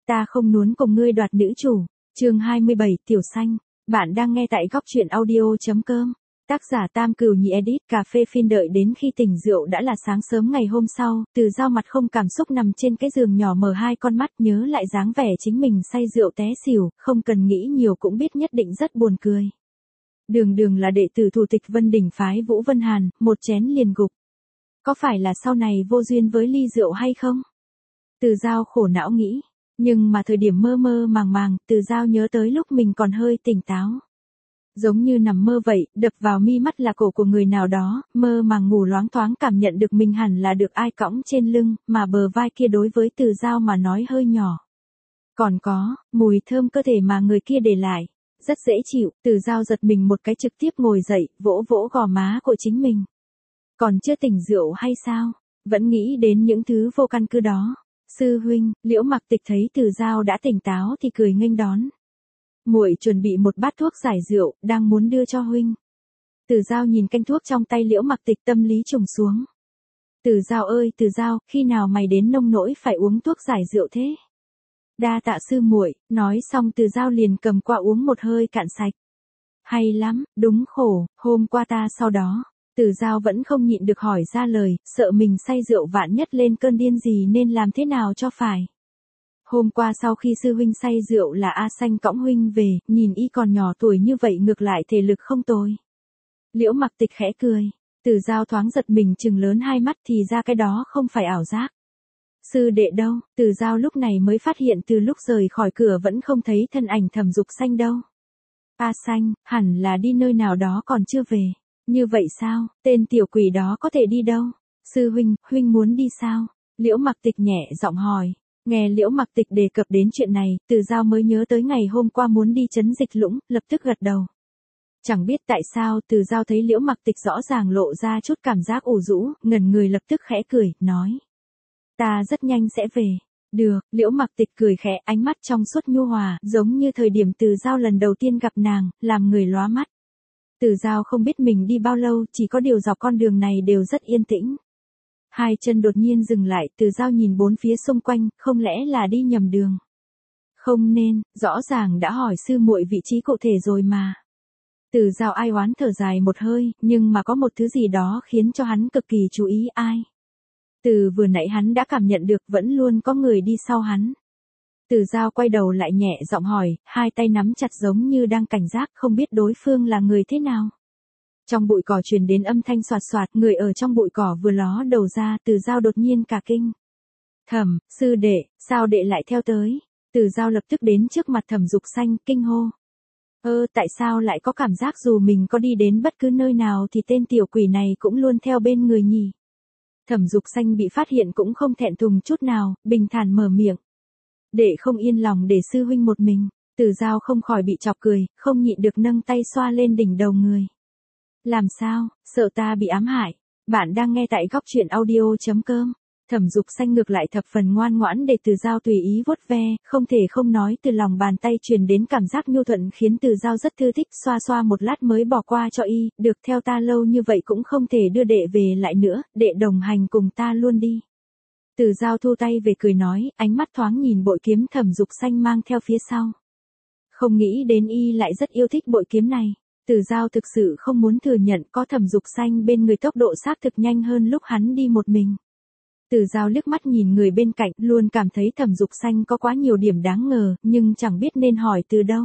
ta không muốn cùng ngươi đoạt nữ chủ. Chương 27, Tiểu Xanh. Bạn đang nghe tại góc truyện audio.com. Tác giả Tam Cừu Nhị edit. Cà phê phin đợi đến khi tỉnh rượu đã là sáng sớm ngày hôm sau, Từ Dao mặt không cảm xúc nằm trên cái giường nhỏ mở hai con mắt, nhớ lại dáng vẻ chính mình say rượu té xỉu, không cần nghĩ nhiều cũng biết nhất định rất buồn cười. Đường Đường là đệ tử thủ tịch Vân Đỉnh phái Vũ Vân Hàn, một chén liền gục. Có phải là sau này vô duyên với ly rượu hay không? Từ Dao khổ não nghĩ. Nhưng mà thời điểm mơ mơ màng màng, Từ Dao nhớ tới lúc mình còn hơi tỉnh táo. Giống như nằm mơ vậy, đập vào mi mắt là cổ của người nào đó, mơ màng ngủ loáng thoáng cảm nhận được mình hẳn là được ai cõng trên lưng, mà bờ vai kia đối với Từ Dao mà nói hơi nhỏ. Còn có, mùi thơm cơ thể mà người kia để lại, rất dễ chịu. Từ Dao giật mình một cái trực tiếp ngồi dậy, vỗ vỗ gò má của chính mình. Còn chưa tỉnh rượu hay sao? Vẫn nghĩ đến những thứ vô căn cứ đó. Sư huynh, Liễu Mặc Tịch thấy Từ Dao đã tỉnh táo thì cười nghênh đón. Muội chuẩn bị một bát thuốc giải rượu, đang muốn đưa cho huynh. Từ Dao nhìn canh thuốc trong tay Liễu Mặc Tịch, tâm lý trùng xuống. Từ Dao ơi, Từ Dao, khi nào mày đến nông nỗi phải uống thuốc giải rượu thế? Đa tạ sư muội. Nói xong Từ Dao liền cầm qua uống một hơi cạn sạch. Hay lắm, đúng khổ, hôm qua ta sau đó. Từ Dao vẫn không nhịn được hỏi ra lời, sợ mình say rượu vạn nhất lên cơn điên gì nên làm thế nào cho phải. Hôm qua sau khi sư huynh say rượu là A Xanh cõng huynh về, nhìn y còn nhỏ tuổi như vậy ngược lại thể lực không tồi. Liễu Mặc Tịch khẽ cười. Từ Dao thoáng giật mình trừng lớn hai mắt, thì ra cái đó không phải ảo giác. Sư đệ đâu? Từ Dao lúc này mới phát hiện từ lúc rời khỏi cửa vẫn không thấy thân ảnh Thẩm Dục Xanh đâu. A Xanh, hẳn là đi nơi nào đó còn chưa về. Như vậy sao, tên tiểu quỷ đó có thể đi đâu? Sư huynh, huynh muốn đi sao? Liễu Mặc Tịch nhẹ giọng hỏi. Nghe Liễu Mặc Tịch đề cập đến chuyện này, Từ Dao mới nhớ tới ngày hôm qua muốn đi trấn Dịch Lũng, lập tức gật đầu. Chẳng biết tại sao, Từ Dao thấy Liễu Mặc Tịch rõ ràng lộ ra chút cảm giác ủ rũ, ngẩn người lập tức khẽ cười, nói. Ta rất nhanh sẽ về. Được, Liễu Mặc Tịch cười khẽ, ánh mắt trong suốt nhu hòa, giống như thời điểm Từ Dao lần đầu tiên gặp nàng, làm người lóa mắt. Từ Dao không biết mình đi bao lâu, chỉ có điều dọc con đường này đều rất yên tĩnh. Hai chân đột nhiên dừng lại, Từ Dao nhìn bốn phía xung quanh, không lẽ là đi nhầm đường? Không nên, rõ ràng đã hỏi sư muội vị trí cụ thể rồi mà. Từ Dao ai oán thở dài một hơi, nhưng mà có một thứ gì đó khiến cho hắn cực kỳ chú ý. Ai? Từ vừa nãy hắn đã cảm nhận được vẫn luôn có người đi sau hắn. Từ Dao quay đầu lại nhẹ giọng hỏi, hai tay nắm chặt giống như đang cảnh giác, không biết đối phương là người thế nào. Trong bụi cỏ truyền đến âm thanh xoạt xoạt, người ở trong bụi cỏ vừa ló đầu ra, Từ Dao đột nhiên cả kinh. Thẩm, sư đệ, sao đệ lại theo tới? Từ Dao lập tức đến trước mặt Thẩm Dục Xanh, kinh hô. Tại sao lại có cảm giác dù mình có đi đến bất cứ nơi nào thì tên tiểu quỷ này cũng luôn theo bên người nhỉ? Thẩm Dục Xanh bị phát hiện cũng không thẹn thùng chút nào, bình thản mở miệng. Đệ không yên lòng để sư huynh một mình. Từ Dao không khỏi bị chọc cười, không nhịn được nâng tay xoa lên đỉnh đầu người. Làm sao, sợ ta bị ám hại? Bạn đang nghe tại góc truyện audio.com. Thẩm Dục Xanh ngược lại thập phần ngoan ngoãn để Từ Dao tùy ý vuốt ve, không thể không nói từ lòng bàn tay truyền đến cảm giác nhu thuận khiến Từ Dao rất thư thích, xoa xoa một lát mới bỏ qua cho y, được theo ta lâu như vậy cũng không thể đưa đệ về lại nữa, đệ đồng hành cùng ta luôn đi. Từ Dao thu tay về cười nói, ánh mắt thoáng nhìn bội kiếm Thẩm Dục Xanh mang theo phía sau. Không nghĩ đến y lại rất yêu thích bội kiếm này. Từ Dao thực sự không muốn thừa nhận có Thẩm Dục Xanh bên người tốc độ xác thực nhanh hơn lúc hắn đi một mình. Từ Dao liếc mắt nhìn người bên cạnh, luôn cảm thấy Thẩm Dục Xanh có quá nhiều điểm đáng ngờ, nhưng chẳng biết nên hỏi từ đâu.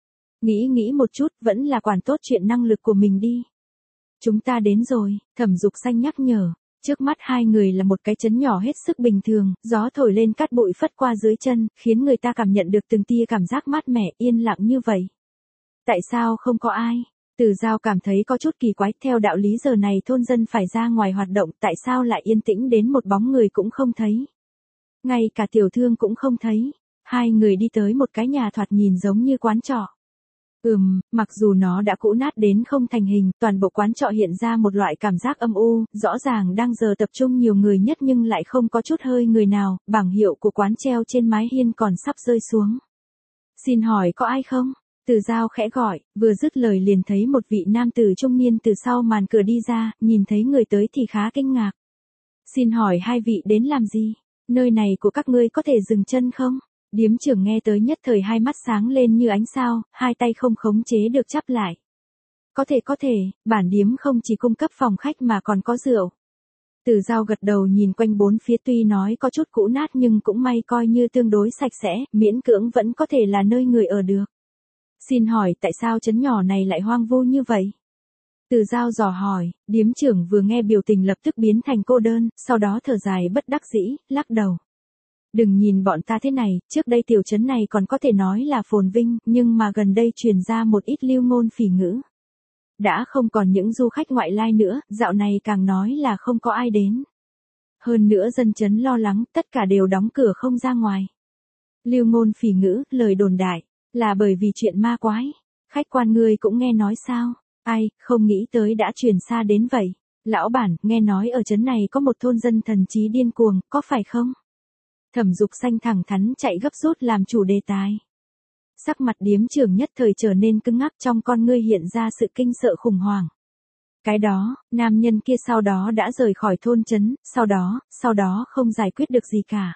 Nghĩ một chút, vẫn là quản tốt chuyện năng lực của mình đi. Chúng ta đến rồi, Thẩm Dục Xanh nhắc nhở. Trước mắt hai người là một cái trấn nhỏ hết sức bình thường, gió thổi lên cát bụi phất qua dưới chân, khiến người ta cảm nhận được từng tia cảm giác mát mẻ, yên lặng như vậy. Tại sao không có ai? Từ Dao cảm thấy có chút kỳ quái, theo đạo lý giờ này thôn dân phải ra ngoài hoạt động, tại sao lại yên tĩnh đến một bóng người cũng không thấy. Ngay cả tiểu thương cũng không thấy. Hai người đi tới một cái nhà thoạt nhìn giống như quán trọ. Mặc dù nó đã cũ nát đến không thành hình, toàn bộ quán trọ hiện ra một loại cảm giác âm u, rõ ràng đang giờ tập trung nhiều người nhất nhưng lại không có chút hơi người nào, bảng hiệu của quán treo trên mái hiên còn sắp rơi xuống. Xin hỏi có ai không? Từ Dao khẽ gọi, vừa dứt lời liền thấy một vị nam tử trung niên từ sau màn cửa đi ra, nhìn thấy người tới thì khá kinh ngạc. Xin hỏi hai vị đến làm gì? Nơi này của các ngươi có thể dừng chân không? Điếm trưởng nghe tới nhất thời hai mắt sáng lên như ánh sao, hai tay không khống chế được chắp lại. Có thể, bản điếm không chỉ cung cấp phòng khách mà còn có rượu. Từ Giao gật đầu nhìn quanh bốn phía tuy nói có chút cũ nát nhưng cũng may coi như tương đối sạch sẽ, miễn cưỡng vẫn có thể là nơi người ở được. Xin hỏi tại sao trấn nhỏ này lại hoang vu như vậy? Từ Giao dò hỏi, điếm trưởng vừa nghe biểu tình lập tức biến thành cô đơn, sau đó thở dài bất đắc dĩ, lắc đầu. Đừng nhìn bọn ta thế này, trước đây tiểu trấn này còn có thể nói là phồn vinh, nhưng mà gần đây truyền ra một ít lưu ngôn phỉ ngữ. Đã không còn những du khách ngoại lai nữa, dạo này càng nói là không có ai đến. Hơn nữa dân trấn lo lắng, tất cả đều đóng cửa không ra ngoài. Lưu ngôn phỉ ngữ, lời đồn đại, là bởi vì chuyện ma quái. Khách quan ngươi cũng nghe nói sao? Ai, không nghĩ tới đã truyền xa đến vậy. Lão bản, nghe nói ở trấn này có một thôn dân thần trí điên cuồng, có phải không? Thẩm Dục Xanh thẳng thắn chạy gấp rút làm chủ đề tài. Sắc mặt điếm trưởng nhất thời trở nên cứng ngắc, trong con ngươi hiện ra sự kinh sợ khủng hoảng. Cái đó, nam nhân kia sau đó đã rời khỏi thôn trấn, sau đó không giải quyết được gì cả.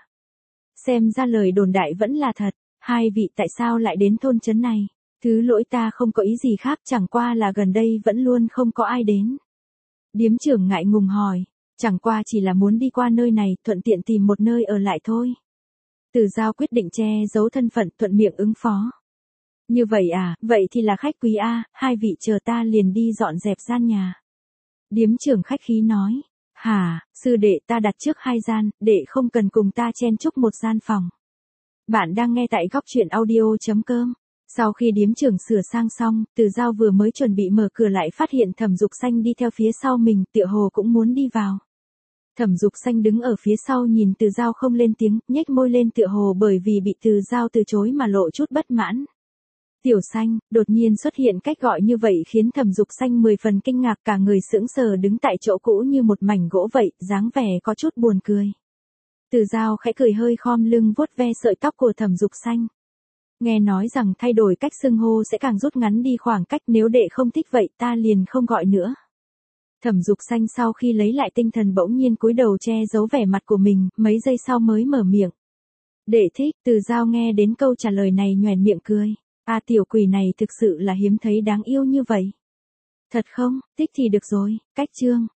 Xem ra lời đồn đại vẫn là thật, hai vị tại sao lại đến thôn trấn này? Thứ lỗi ta không có ý gì khác, chẳng qua là gần đây vẫn luôn không có ai đến. Điếm trưởng ngại ngùng hỏi, chẳng qua chỉ là muốn đi qua nơi này, thuận tiện tìm một nơi ở lại thôi. Từ Giao quyết định che giấu thân phận, thuận miệng ứng phó. Như vậy à, vậy thì là khách quý a, hai vị chờ ta liền đi dọn dẹp gian nhà. Điếm trưởng khách khí nói, hả, sư đệ ta đặt trước 2 gian, đệ không cần cùng ta chen chúc một gian phòng. Bạn đang nghe tại góc truyện audio.com. Sau khi điếm trưởng sửa sang xong, Từ Giao vừa mới chuẩn bị mở cửa lại phát hiện Thẩm Dục Xanh đi theo phía sau mình, tựa hồ cũng muốn đi vào. Thẩm Dục Xanh đứng ở phía sau nhìn Từ Giao không lên tiếng, nhếch môi lên tựa hồ bởi vì bị Từ Giao từ chối mà lộ chút bất mãn. Tiểu Xanh, đột nhiên xuất hiện cách gọi như vậy khiến Thẩm Dục Xanh 10 phần kinh ngạc, cả người sững sờ đứng tại chỗ cũ như một mảnh gỗ vậy, dáng vẻ có chút buồn cười. Từ Giao khẽ cười hơi khom lưng vuốt ve sợi tóc của Thẩm Dục Xanh. Nghe nói rằng thay đổi cách xưng hô sẽ càng rút ngắn đi khoảng cách, nếu đệ không thích vậy ta liền không gọi nữa. Thẩm Dục Xanh sau khi lấy lại tinh thần bỗng nhiên cúi đầu che giấu vẻ mặt của mình, mấy giây sau mới mở miệng. Đệ thích, Từ Giao nghe đến câu trả lời này nhoẻn miệng cười. À, tiểu quỷ này thực sự là hiếm thấy đáng yêu như vậy. Thật không, thích thì được rồi, cách chương.